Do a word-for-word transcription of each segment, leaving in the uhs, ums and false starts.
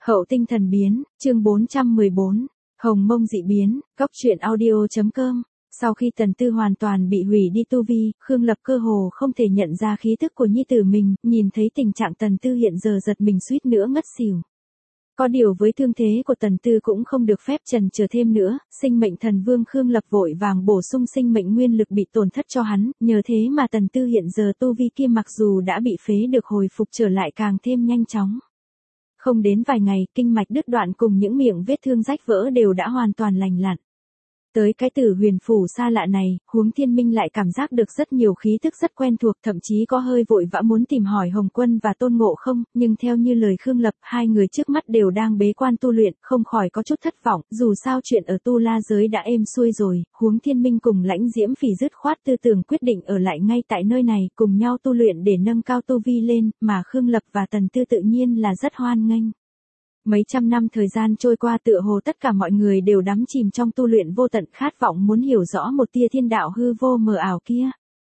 Hậu tinh thần biến, chương bốn trăm mười bốn, Hồng Mông dị biến, góc truyện audio.com. Sau khi Tần Tư hoàn toàn bị hủy đi tu vi, Khương Lập cơ hồ không thể nhận ra khí tức của nhi tử mình, nhìn thấy tình trạng Tần Tư hiện giờ giật mình suýt nữa ngất xỉu. Có điều với thương thế của Tần Tư cũng không được phép chần chờ thêm nữa, sinh mệnh thần vương Khương Lập vội vàng bổ sung sinh mệnh nguyên lực bị tổn thất cho hắn, nhờ thế mà Tần Tư hiện giờ tu vi kia mặc dù đã bị phế được hồi phục trở lại càng thêm nhanh chóng. Không đến vài ngày, kinh mạch đứt đoạn cùng những miệng vết thương rách vỡ đều đã hoàn toàn lành lặn. Tới cái Tử Huyền Phủ xa lạ này, Huống Thiên Minh lại cảm giác được rất nhiều khí tức rất quen thuộc, thậm chí có hơi vội vã muốn tìm hỏi Hồng Quân và Tôn Ngộ Không, nhưng theo như lời Khương Lập, hai người trước mắt đều đang bế quan tu luyện, không khỏi có chút thất vọng, dù sao chuyện ở Tu La giới đã êm xuôi rồi, Huống Thiên Minh cùng Lãnh Diễm Phỉ dứt khoát tư tưởng quyết định ở lại ngay tại nơi này, cùng nhau tu luyện để nâng cao tu vi lên, mà Khương Lập và Tần Tư tự nhiên là rất hoan nghênh. Mấy trăm năm thời gian trôi qua tựa hồ tất cả mọi người đều đắm chìm trong tu luyện vô tận khát vọng muốn hiểu rõ một tia thiên đạo hư vô mờ ảo kia.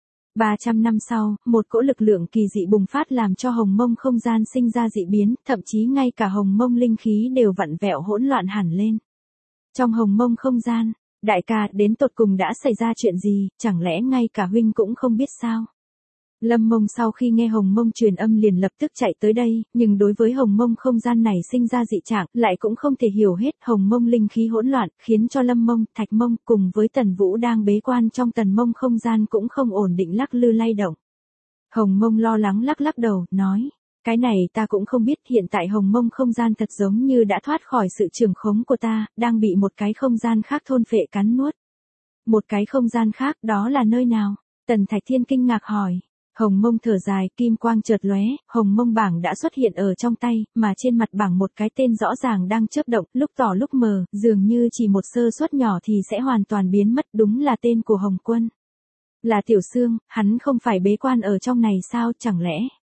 ba trăm năm sau, một cỗ lực lượng kỳ dị bùng phát làm cho Hồng Mông không gian sinh ra dị biến, thậm chí ngay cả Hồng Mông linh khí đều vặn vẹo hỗn loạn hẳn lên. Trong Hồng Mông không gian, đại ca, đến tột cùng đã xảy ra chuyện gì, chẳng lẽ ngay cả huynh cũng không biết sao? Lâm Mông sau khi nghe Hồng Mông truyền âm liền lập tức chạy tới đây, nhưng đối với Hồng Mông không gian này sinh ra dị trạng, lại cũng không thể hiểu hết. Hồng Mông linh khí hỗn loạn, khiến cho Lâm Mông, Thạch Mông cùng với Tần Vũ đang bế quan trong Tần Mông không gian cũng không ổn định lắc lư lay động. Hồng Mông lo lắng lắc lắc đầu, nói, cái này ta cũng không biết, hiện tại Hồng Mông không gian thật giống như đã thoát khỏi sự trưởng khống của ta, đang bị một cái không gian khác thôn phệ cắn nuốt. Một cái không gian khác, đó là nơi nào? Tần Thạch Thiên kinh ngạc hỏi. Hồng Mông thở dài, kim quang chợt lóe, Hồng Mông bảng đã xuất hiện ở trong tay, mà trên mặt bảng một cái tên rõ ràng đang chớp động, lúc tỏ lúc mờ, dường như chỉ một sơ suất nhỏ thì sẽ hoàn toàn biến mất, đúng là tên của Hồng Quân. Là Tiểu Sương, hắn không phải bế quan ở trong này sao, chẳng lẽ?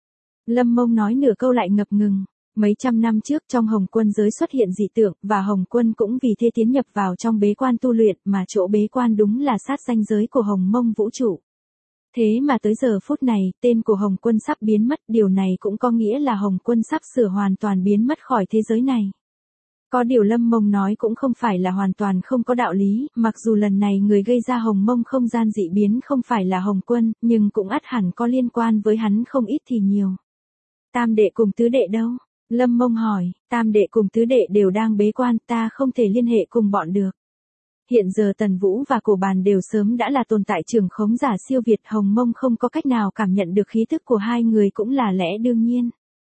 Lâm Mông nói nửa câu lại ngập ngừng. Mấy trăm năm trước trong Hồng Quân giới xuất hiện dị tượng, và Hồng Quân cũng vì thế tiến nhập vào trong bế quan tu luyện, mà chỗ bế quan đúng là sát ranh giới của Hồng Mông vũ trụ. Thế mà tới giờ phút này, tên của Hồng Quân sắp biến mất, điều này cũng có nghĩa là Hồng Quân sắp sửa hoàn toàn biến mất khỏi thế giới này. Có điều Lâm Mông nói cũng không phải là hoàn toàn không có đạo lý, mặc dù lần này người gây ra Hồng Mông không gian dị biến không phải là Hồng Quân, nhưng cũng ắt hẳn có liên quan với hắn không ít thì nhiều. Tam đệ cùng tứ đệ đâu? Lâm Mông hỏi, tam đệ cùng tứ đệ đều đang bế quan, ta không thể liên hệ cùng bọn được. Hiện giờ Tần Vũ và Cổ Bàn đều sớm đã là tồn tại trưởng khống giả siêu việt, Hồng Mông không có cách nào cảm nhận được khí tức của hai người cũng là lẽ đương nhiên.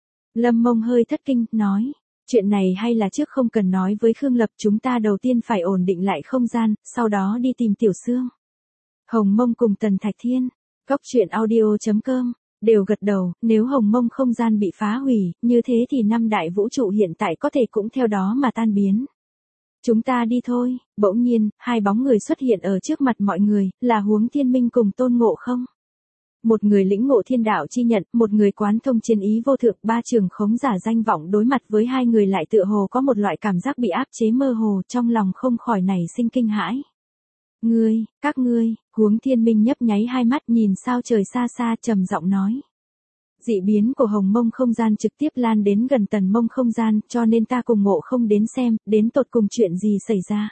Lâm Mông hơi thất kinh, nói, chuyện này hay là trước không cần nói với Khương Lập, chúng ta đầu tiên phải ổn định lại không gian, sau đó đi tìm Tiểu Sương. Hồng Mông cùng Tần Thạch Thiên, góc truyện audio.com, đều gật đầu, nếu Hồng Mông không gian bị phá hủy, như thế thì năm đại vũ trụ hiện tại có thể cũng theo đó mà tan biến. Chúng ta đi thôi. Bỗng nhiên, hai bóng người xuất hiện ở trước mặt mọi người, là Huống Thiên Minh cùng Tôn Ngộ Không. Một người lĩnh ngộ thiên đạo chi nhận, một người quán thông chiến ý vô thượng, ba trường khống giả danh vọng đối mặt với hai người lại tựa hồ có một loại cảm giác bị áp chế mơ hồ, trong lòng không khỏi nảy sinh kinh hãi. Ngươi, các ngươi, Huống Thiên Minh nhấp nháy hai mắt nhìn sao trời xa xa trầm giọng nói. Dị biến của Hồng Mông không gian trực tiếp lan đến gần Tần Mông không gian, cho nên ta cùng Ngộ Không đến xem, đến tột cùng chuyện gì xảy ra.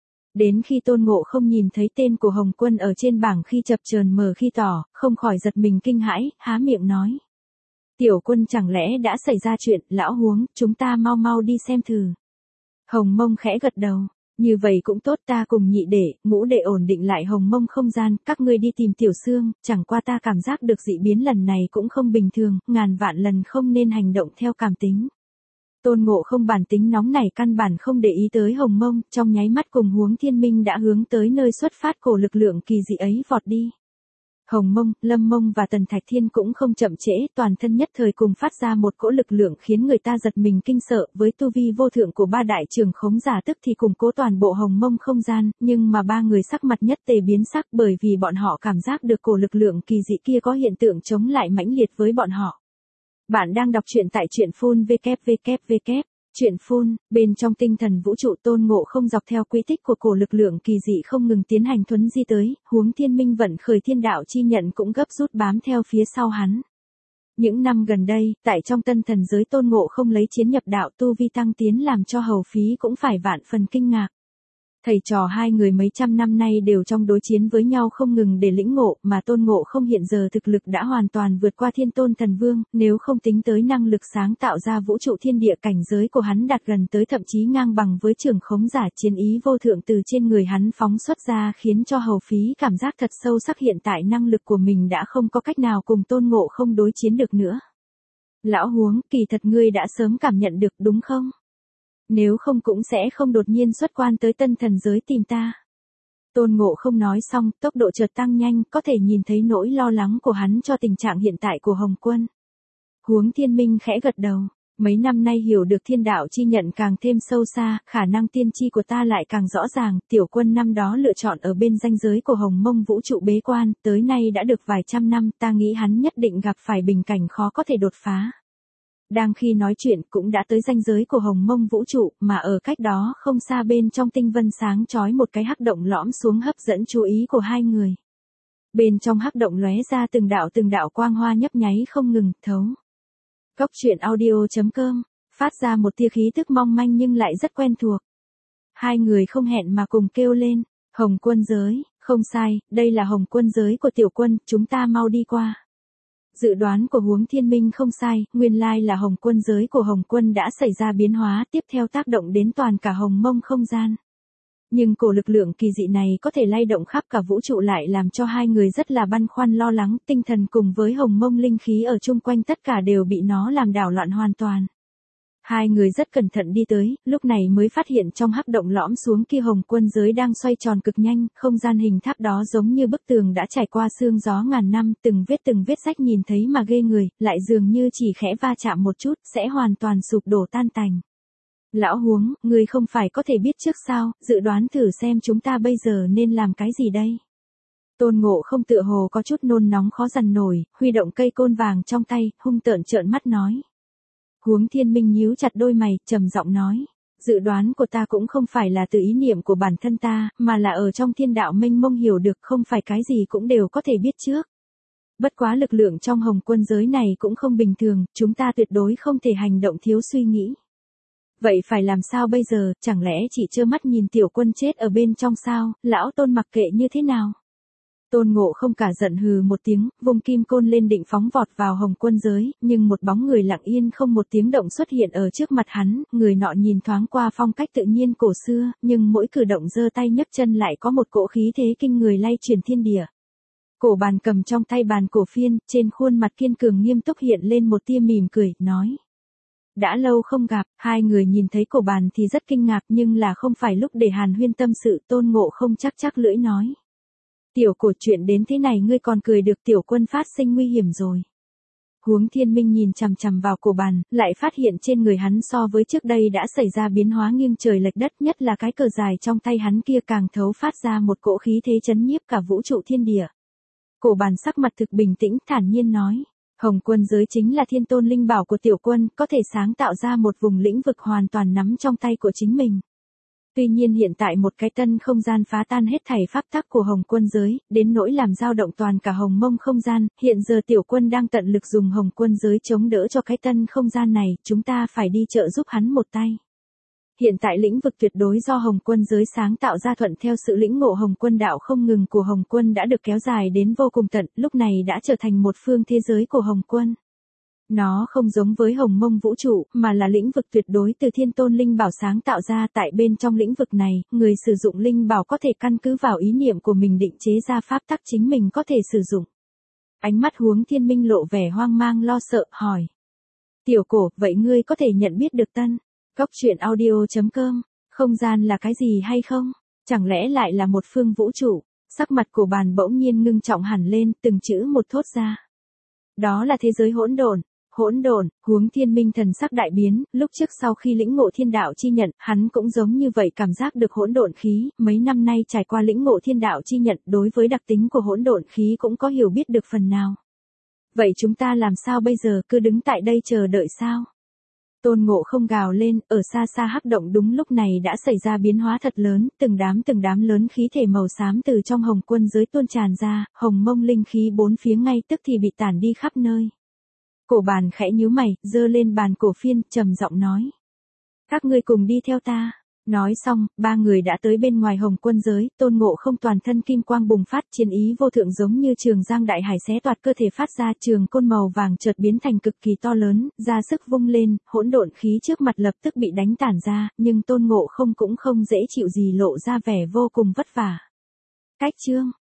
Đến khi Tôn Ngộ Không nhìn thấy tên của Hồng Quân ở trên bảng khi chập chờn mờ khi tỏ, không khỏi giật mình kinh hãi, há miệng nói. Tiểu Quân chẳng lẽ đã xảy ra chuyện, lão Huống, chúng ta mau mau đi xem thử. Hồng Mông khẽ gật đầu. Như vậy cũng tốt, ta cùng nhị đệ, ngũ đệ ổn định lại Hồng Mông không gian, các ngươi đi tìm Tiểu Sương, chẳng qua ta cảm giác được dị biến lần này cũng không bình thường, ngàn vạn lần không nên hành động theo cảm tính. Tôn Ngộ Không bản tính nóng này căn bản không để ý tới Hồng Mông, trong nháy mắt cùng Huống Thiên Minh đã hướng tới nơi xuất phát cổ lực lượng kỳ dị ấy vọt đi. Hồng Mông, Lâm Mông và Tần Thạch Thiên cũng không chậm trễ, toàn thân nhất thời cùng phát ra một cỗ lực lượng khiến người ta giật mình kinh sợ, với tu vi vô thượng của ba đại trưởng khống giả tức thì củng cố toàn bộ Hồng Mông không gian, nhưng mà ba người sắc mặt nhất tề biến sắc bởi vì bọn họ cảm giác được cổ lực lượng kỳ dị kia có hiện tượng chống lại mãnh liệt với bọn họ. Bạn đang đọc truyện tại truyện phun vê kép vê kép vê kép. Chuyện phun, bên trong tinh thần vũ trụ Tôn Ngộ Không dọc theo quy tích của cổ lực lượng kỳ dị không ngừng tiến hành thuấn di tới, Huống Thiên Minh vận khởi thiên đạo chi nhận cũng gấp rút bám theo phía sau hắn. Những năm gần đây, tại trong tân thần giới Tôn Ngộ không lấy chiến nhập đạo tu vi tăng tiến làm cho hầu phí cũng phải vạn phần kinh ngạc. Thầy trò hai người mấy trăm năm nay đều trong đối chiến với nhau không ngừng để lĩnh ngộ, mà Tôn Ngộ không hiện giờ thực lực đã hoàn toàn vượt qua Thiên Tôn Thần Vương, nếu không tính tới năng lực sáng tạo ra vũ trụ thiên địa, cảnh giới của hắn đạt gần tới thậm chí ngang bằng với Trưởng Khống Giả, chiến ý vô thượng từ trên người hắn phóng xuất ra khiến cho hầu phí cảm giác thật sâu sắc hiện tại năng lực của mình đã không có cách nào cùng Tôn Ngộ không đối chiến được nữa. Lão Huống, kỳ thật ngươi đã sớm cảm nhận được đúng không? Nếu không cũng sẽ không đột nhiên xuất quan tới tân thần giới tìm ta. Tôn Ngộ không nói xong, tốc độ chợt tăng nhanh, có thể nhìn thấy nỗi lo lắng của hắn cho tình trạng hiện tại của Hồng Quân. Huống Thiên Minh khẽ gật đầu, mấy năm nay hiểu được thiên đạo chi nhận càng thêm sâu xa, khả năng tiên tri của ta lại càng rõ ràng, tiểu quân năm đó lựa chọn ở bên ranh giới của Hồng Mông vũ trụ bế quan, tới nay đã được vài trăm năm, ta nghĩ hắn nhất định gặp phải bình cảnh khó có thể đột phá. Đang khi nói chuyện cũng đã tới ranh giới của Hồng Mông vũ trụ, mà ở cách đó không xa bên trong tinh vân sáng chói một cái hắc động lõm xuống hấp dẫn chú ý của hai người. Bên trong hắc động lóe ra từng đạo từng đạo quang hoa nhấp nháy không ngừng, thấu. Cốc truyện audio chấm com, phát ra một tia khí tức mong manh nhưng lại rất quen thuộc. Hai người không hẹn mà cùng kêu lên, Hồng Quân giới, không sai, đây là Hồng Quân giới của tiểu quân, chúng ta mau đi qua. Dự đoán của Huống Thiên Minh không sai, nguyên lai là Hồng Quân giới của Hồng Quân đã xảy ra biến hóa, tiếp theo tác động đến toàn cả Hồng Mông không gian. Nhưng cổ lực lượng kỳ dị này có thể lay động khắp cả vũ trụ lại làm cho hai người rất là băn khoăn lo lắng, tinh thần cùng với Hồng Mông linh khí ở chung quanh tất cả đều bị nó làm đảo loạn hoàn toàn. Hai người rất cẩn thận đi tới, lúc này mới phát hiện trong hắc động lõm xuống kia Hồng Quân giới đang xoay tròn cực nhanh, không gian hình tháp đó giống như bức tường đã trải qua sương gió ngàn năm, từng vết từng vết rách nhìn thấy mà ghê người, lại dường như chỉ khẽ va chạm một chút, sẽ hoàn toàn sụp đổ tan tành. Lão Huống, ngươi không phải có thể biết trước sao, dự đoán thử xem chúng ta bây giờ nên làm cái gì đây? Tôn Ngộ không tựa hồ có chút nôn nóng khó dằn nổi, huy động cây côn vàng trong tay, hung tợn trợn mắt nói. Huống Thiên Minh nhíu chặt đôi mày, trầm giọng nói, dự đoán của ta cũng không phải là từ ý niệm của bản thân ta, mà là ở trong thiên đạo mênh mông hiểu được, không phải cái gì cũng đều có thể biết trước. Bất quá lực lượng trong Hồng Quân giới này cũng không bình thường, chúng ta tuyệt đối không thể hành động thiếu suy nghĩ. Vậy phải làm sao bây giờ, chẳng lẽ chỉ trơ mắt nhìn tiểu quân chết ở bên trong sao, lão Tôn mặc kệ như thế nào? Tôn Ngộ không cả giận hừ một tiếng, vung kim côn lên định phóng vọt vào Hồng Quân giới, nhưng một bóng người lặng yên không một tiếng động xuất hiện ở trước mặt hắn, người nọ nhìn thoáng qua phong cách tự nhiên cổ xưa, nhưng mỗi cử động giơ tay nhấc chân lại có một cỗ khí thế kinh người lay truyền thiên địa. Cổ bàn cầm trong tay bàn cổ phiên, trên khuôn mặt kiên cường nghiêm túc hiện lên một tia mỉm cười, nói. Đã lâu không gặp, hai người nhìn thấy cổ bàn thì rất kinh ngạc nhưng là không phải lúc để hàn huyên tâm sự. Tôn Ngộ không chắc chắc lưỡi nói. Tiểu cổ, chuyện đến thế này ngươi còn cười được, tiểu quân phát sinh nguy hiểm rồi. Huống Thiên Minh nhìn chằm chằm vào cổ bàn, lại phát hiện trên người hắn so với trước đây đã xảy ra biến hóa nghiêng trời lệch đất, nhất là cái cờ dài trong tay hắn kia càng thấu phát ra một cỗ khí thế chấn nhiếp cả vũ trụ thiên địa. Cổ bàn sắc mặt thực bình tĩnh, thản nhiên nói. Hồng Quân giới chính là thiên tôn linh bảo của tiểu quân, có thể sáng tạo ra một vùng lĩnh vực hoàn toàn nắm trong tay của chính mình. Tuy nhiên hiện tại một cái tân không gian phá tan hết thảy pháp tắc của Hồng Quân giới, đến nỗi làm dao động toàn cả Hồng Mông không gian, hiện giờ tiểu quân đang tận lực dùng Hồng Quân giới chống đỡ cho cái tân không gian này, chúng ta phải đi trợ giúp hắn một tay. Hiện tại lĩnh vực tuyệt đối do Hồng Quân giới sáng tạo ra thuận theo sự lĩnh ngộ Hồng Quân đạo không ngừng của Hồng Quân đã được kéo dài đến vô cùng tận, lúc này đã trở thành một phương thế giới của Hồng Quân. Nó không giống với Hồng Mông vũ trụ, mà là lĩnh vực tuyệt đối từ thiên tôn linh bảo sáng tạo ra. Tại bên trong lĩnh vực này, người sử dụng linh bảo có thể căn cứ vào ý niệm của mình định chế ra pháp tắc chính mình có thể sử dụng. Ánh mắt Huống Thiên Minh lộ vẻ hoang mang lo sợ, hỏi. Tiểu cổ, vậy ngươi có thể nhận biết được tân cốc truyện audio chấm com, không gian là cái gì hay không? Chẳng lẽ lại là một phương vũ trụ? Sắc mặt của bàn bỗng nhiên ngưng trọng hẳn lên, từng chữ một thốt ra. Đó là thế giới hỗn độn. Hỗn độn. Huống Thiên Minh thần sắc đại biến, lúc trước sau khi lĩnh ngộ thiên đạo chi nhận, hắn cũng giống như vậy cảm giác được hỗn độn khí, mấy năm nay trải qua lĩnh ngộ thiên đạo chi nhận, đối với đặc tính của hỗn độn khí cũng có hiểu biết được phần nào. Vậy chúng ta làm sao bây giờ, cứ đứng tại đây chờ đợi sao? Tôn Ngộ không gào lên, ở xa xa hắc động đúng lúc này đã xảy ra biến hóa thật lớn, từng đám từng đám lớn khí thể màu xám từ trong Hồng Quân giới tuôn tràn ra, Hồng Mông linh khí bốn phía ngay tức thì bị tản đi khắp nơi. Cổ bàn khẽ nhíu mày, giơ lên bàn cổ phiên, trầm giọng nói. Các ngươi cùng đi theo ta. Nói xong, ba người đã tới bên ngoài Hồng Quân giới, Tôn Ngộ Không toàn thân kim quang bùng phát, chiến ý vô thượng giống như trường giang đại hải xé toạc cơ thể phát ra, trường côn màu vàng chợt biến thành cực kỳ to lớn, ra sức vung lên, hỗn độn khí trước mặt lập tức bị đánh tản ra, nhưng Tôn Ngộ Không cũng không dễ chịu gì, lộ ra vẻ vô cùng vất vả. Cách chương